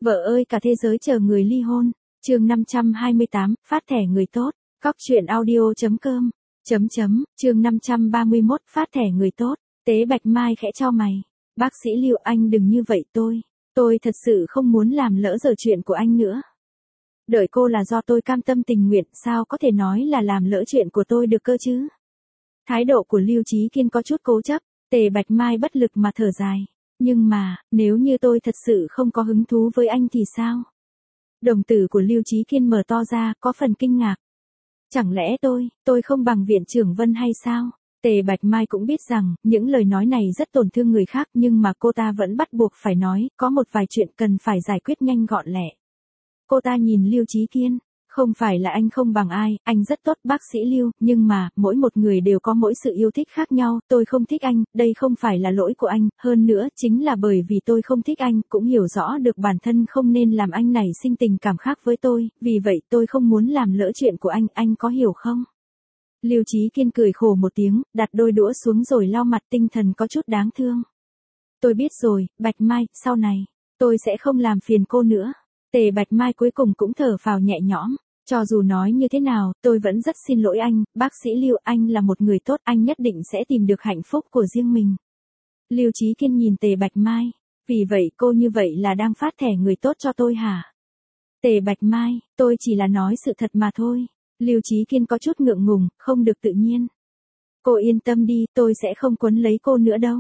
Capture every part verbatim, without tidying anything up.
Vợ ơi cả thế giới chờ người ly hôn. Chương năm trăm hai mươi tám, phát thẻ người tốt. Cóc truyện audio chấm com. Chấm chấm, chương năm trăm ba mươi mốt, phát thẻ người tốt. Tế Bạch Mai khẽ chau mày. Bác sĩ Lưu, anh đừng như vậy tôi. Tôi thật sự không muốn làm lỡ dở chuyện của anh nữa. Đợi cô là do tôi cam tâm tình nguyện, sao có thể nói là làm lỡ chuyện của tôi được cơ chứ? Thái độ của Lưu Chí Kiên có chút cố chấp. Tề Bạch Mai bất lực mà thở dài. Nhưng mà, nếu như tôi thật sự không có hứng thú với anh thì sao? Đồng tử của Lưu Chí Kiên mở to ra, có phần kinh ngạc. Chẳng lẽ tôi, tôi không bằng Viện trưởng Vân hay sao? Tề Bạch Mai cũng biết rằng, những lời nói này rất tổn thương người khác nhưng mà cô ta vẫn bắt buộc phải nói, có một vài chuyện cần phải giải quyết nhanh gọn lẹ. Cô ta nhìn Lưu Chí Kiên, không phải là anh không bằng ai, anh rất tốt bác sĩ Lưu, nhưng mà, mỗi một người đều có mỗi sự yêu thích khác nhau, tôi không thích anh, đây không phải là lỗi của anh, hơn nữa, chính là bởi vì tôi không thích anh, cũng hiểu rõ được bản thân không nên làm anh này sinh tình cảm khác với tôi, vì vậy tôi không muốn làm lỡ chuyện của anh, anh có hiểu không? Lưu Chí Kiên cười khổ một tiếng, đặt đôi đũa xuống rồi lau mặt, tinh thần có chút đáng thương. Tôi biết rồi, Bạch Mai, sau này, tôi sẽ không làm phiền cô nữa. Tề Bạch Mai cuối cùng cũng thở phào nhẹ nhõm, cho dù nói như thế nào, tôi vẫn rất xin lỗi anh, bác sĩ Lưu, anh là một người tốt, anh nhất định sẽ tìm được hạnh phúc của riêng mình. Lưu Chí Kiên nhìn Tề Bạch Mai, vì vậy cô như vậy là đang phát thẻ người tốt cho tôi hả? Tề Bạch Mai, tôi chỉ là nói sự thật mà thôi. Lưu Chí Kiên có chút ngượng ngùng, không được tự nhiên. Cô yên tâm đi, tôi sẽ không quấn lấy cô nữa đâu.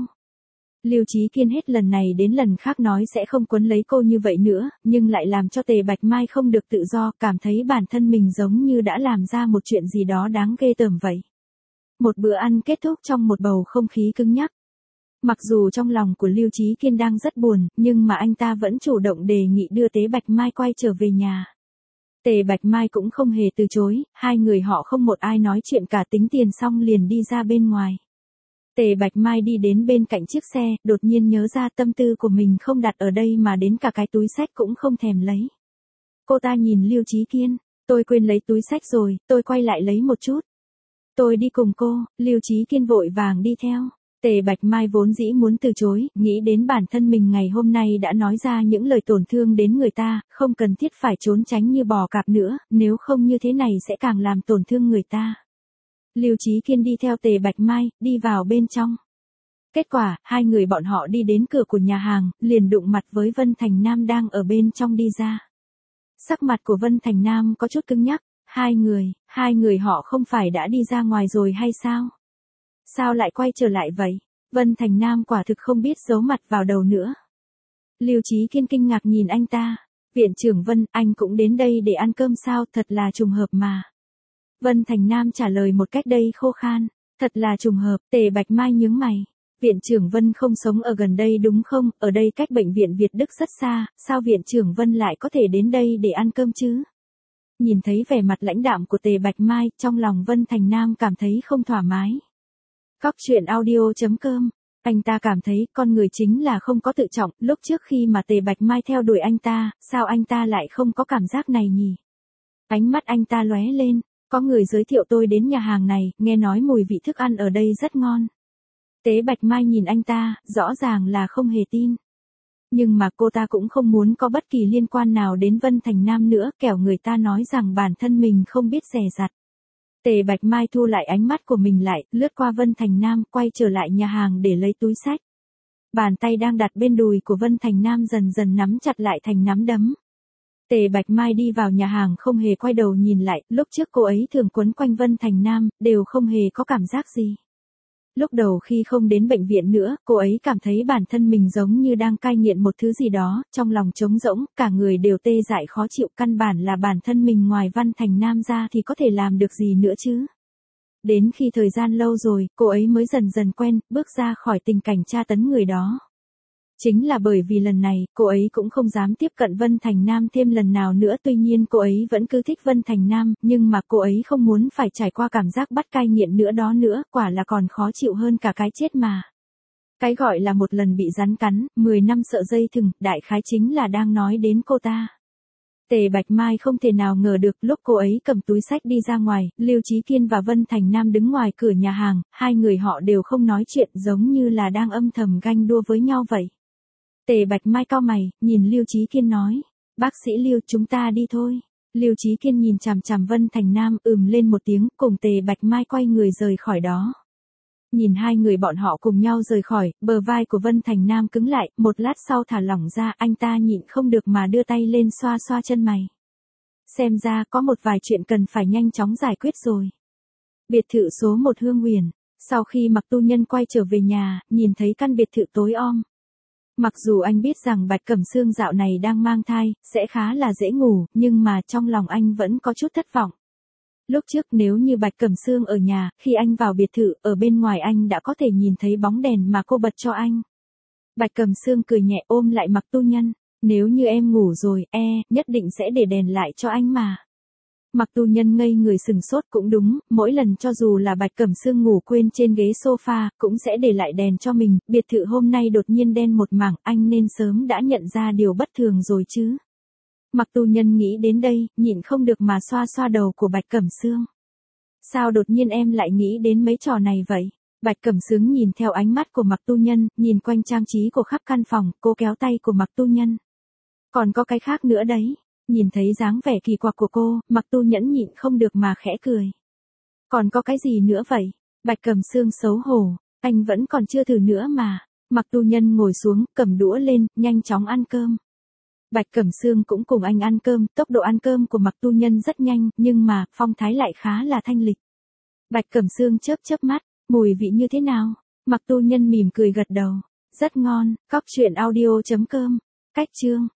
Lưu Chí Kiên hết lần này đến lần khác nói sẽ không quấn lấy cô như vậy nữa, nhưng lại làm cho Tề Bạch Mai không được tự do, cảm thấy bản thân mình giống như đã làm ra một chuyện gì đó đáng ghê tởm vậy. Một bữa ăn kết thúc trong một bầu không khí cứng nhắc. Mặc dù trong lòng của Lưu Chí Kiên đang rất buồn, nhưng mà anh ta vẫn chủ động đề nghị đưa Tế Bạch Mai quay trở về nhà. Tề Bạch Mai cũng không hề từ chối, hai người họ không một ai nói chuyện cả, tính tiền xong liền đi ra bên ngoài. Tề Bạch Mai đi đến bên cạnh chiếc xe, đột nhiên nhớ ra tâm tư của mình không đặt ở đây mà đến cả cái túi xách cũng không thèm lấy. Cô ta nhìn Lưu Chí Kiên, tôi quên lấy túi xách rồi, tôi quay lại lấy một chút. Tôi đi cùng cô, Lưu Chí Kiên vội vàng đi theo. Tề Bạch Mai vốn dĩ muốn từ chối, nghĩ đến bản thân mình ngày hôm nay đã nói ra những lời tổn thương đến người ta, không cần thiết phải trốn tránh như bò cạp nữa, nếu không như thế này sẽ càng làm tổn thương người ta. Lưu Chí Kiên đi theo Tề Bạch Mai, đi vào bên trong. Kết quả, hai người bọn họ đi đến cửa của nhà hàng, liền đụng mặt với Vân Thành Nam đang ở bên trong đi ra. Sắc mặt của Vân Thành Nam có chút cứng nhắc, hai người, hai người họ không phải đã đi ra ngoài rồi hay sao? Sao lại quay trở lại vậy? Vân Thành Nam quả thực không biết giấu mặt vào đầu nữa. Lưu Chí Kiên kinh ngạc nhìn anh ta. Viện trưởng Vân, anh cũng đến đây để ăn cơm sao, thật là trùng hợp mà. Vân Thành Nam trả lời một cách đầy khô khan. Thật là trùng hợp, Tề Bạch Mai nhướng mày. Viện trưởng Vân không sống ở gần đây đúng không, ở đây cách bệnh viện Việt Đức rất xa, sao viện trưởng Vân lại có thể đến đây để ăn cơm chứ? Nhìn thấy vẻ mặt lãnh đạm của Tề Bạch Mai, trong lòng Vân Thành Nam cảm thấy không thoải mái. Cóc truyện audio chấm com. Anh ta cảm thấy con người chính là không có tự trọng, lúc trước khi mà Tề Bạch Mai theo đuổi anh ta, sao anh ta lại không có cảm giác này nhỉ? Ánh mắt anh ta lóe lên, có người giới thiệu tôi đến nhà hàng này, nghe nói mùi vị thức ăn ở đây rất ngon. Tế Bạch Mai nhìn anh ta, rõ ràng là không hề tin. Nhưng mà cô ta cũng không muốn có bất kỳ liên quan nào đến Vân Thành Nam nữa, kẻo người ta nói rằng bản thân mình không biết dè dặt. Tề Bạch Mai thu lại ánh mắt của mình lại, lướt qua Vân Thành Nam, quay trở lại nhà hàng để lấy túi xách. Bàn tay đang đặt bên đùi của Vân Thành Nam dần dần nắm chặt lại thành nắm đấm. Tề Bạch Mai đi vào nhà hàng không hề quay đầu nhìn lại, lúc trước cô ấy thường quấn quanh Vân Thành Nam, đều không hề có cảm giác gì. Lúc đầu khi không đến bệnh viện nữa, cô ấy cảm thấy bản thân mình giống như đang cai nghiện một thứ gì đó, trong lòng trống rỗng, cả người đều tê dại khó chịu, căn bản là bản thân mình ngoài Vân Thành Nam ra thì có thể làm được gì nữa chứ. Đến khi thời gian lâu rồi, cô ấy mới dần dần quen, bước ra khỏi tình cảnh tra tấn người đó. Chính là bởi vì lần này, cô ấy cũng không dám tiếp cận Vân Thành Nam thêm lần nào nữa, tuy nhiên cô ấy vẫn cứ thích Vân Thành Nam, nhưng mà cô ấy không muốn phải trải qua cảm giác bắt cai nghiện nữa đó nữa, quả là còn khó chịu hơn cả cái chết mà. Cái gọi là một lần bị rắn cắn, mười năm sợ dây thừng, đại khái chính là đang nói đến cô ta. Tề Bạch Mai không thể nào ngờ được lúc cô ấy cầm túi xách đi ra ngoài, Lưu Chí Kiên và Vân Thành Nam đứng ngoài cửa nhà hàng, hai người họ đều không nói chuyện giống như là đang âm thầm ganh đua với nhau vậy. Tề Bạch Mai cau mày, nhìn Lưu Chí Kiên nói, Bác sĩ Lưu, chúng ta đi thôi. Lưu Chí Kiên nhìn chằm chằm Vân Thành Nam, ừm lên một tiếng, cùng Tề Bạch Mai quay người rời khỏi đó. Nhìn hai người bọn họ cùng nhau rời khỏi, bờ vai của Vân Thành Nam cứng lại, một lát sau thả lỏng ra, anh ta nhịn không được mà đưa tay lên xoa xoa chân mày. Xem ra có một vài chuyện cần phải nhanh chóng giải quyết rồi. Biệt thự số một Hương Huyền. Sau khi Mặc Tu Nhân quay trở về nhà, nhìn thấy căn biệt thự tối om. Mặc dù anh biết rằng Bạch Cẩm Sương dạo này đang mang thai, sẽ khá là dễ ngủ, nhưng mà trong lòng anh vẫn có chút thất vọng. Lúc trước nếu như Bạch Cẩm Sương ở nhà, khi anh vào biệt thự, ở bên ngoài anh đã có thể nhìn thấy bóng đèn mà cô bật cho anh. Bạch Cẩm Sương cười nhẹ ôm lại Mặc Tu Nhân. Nếu như em ngủ rồi, e, nhất định sẽ để đèn lại cho anh mà. Mặc Tu Nhân ngây người sừng sốt, cũng đúng, mỗi lần cho dù là Bạch Cẩm Sương ngủ quên trên ghế sofa, cũng sẽ để lại đèn cho mình, biệt thự hôm nay đột nhiên đen một mảng, anh nên sớm đã nhận ra điều bất thường rồi chứ. Mặc Tu Nhân nghĩ đến đây, nhịn không được mà xoa xoa đầu của Bạch Cẩm Sương. Sao đột nhiên em lại nghĩ đến mấy trò này vậy? Bạch Cẩm Sương nhìn theo ánh mắt của Mặc Tu Nhân, nhìn quanh trang trí của khắp căn phòng, cô kéo tay của Mặc Tu Nhân. Còn có cái khác nữa đấy. Nhìn thấy dáng vẻ kỳ quặc của cô, Mặc Tu Nhẫn nhịn không được mà khẽ cười. Còn có cái gì nữa vậy? Bạch Cẩm Sương xấu hổ, anh vẫn còn chưa thử nữa mà. Mặc Tu Nhân ngồi xuống, cầm đũa lên, nhanh chóng ăn cơm. Bạch Cẩm Sương cũng cùng anh ăn cơm, tốc độ ăn cơm của Mặc Tu Nhân rất nhanh, nhưng mà, phong thái lại khá là thanh lịch. Bạch Cẩm Sương chớp chớp mắt, mùi vị như thế nào? Mặc Tu Nhân mỉm cười gật đầu. Rất ngon, cóc truyện audio chấm com. Cách chương.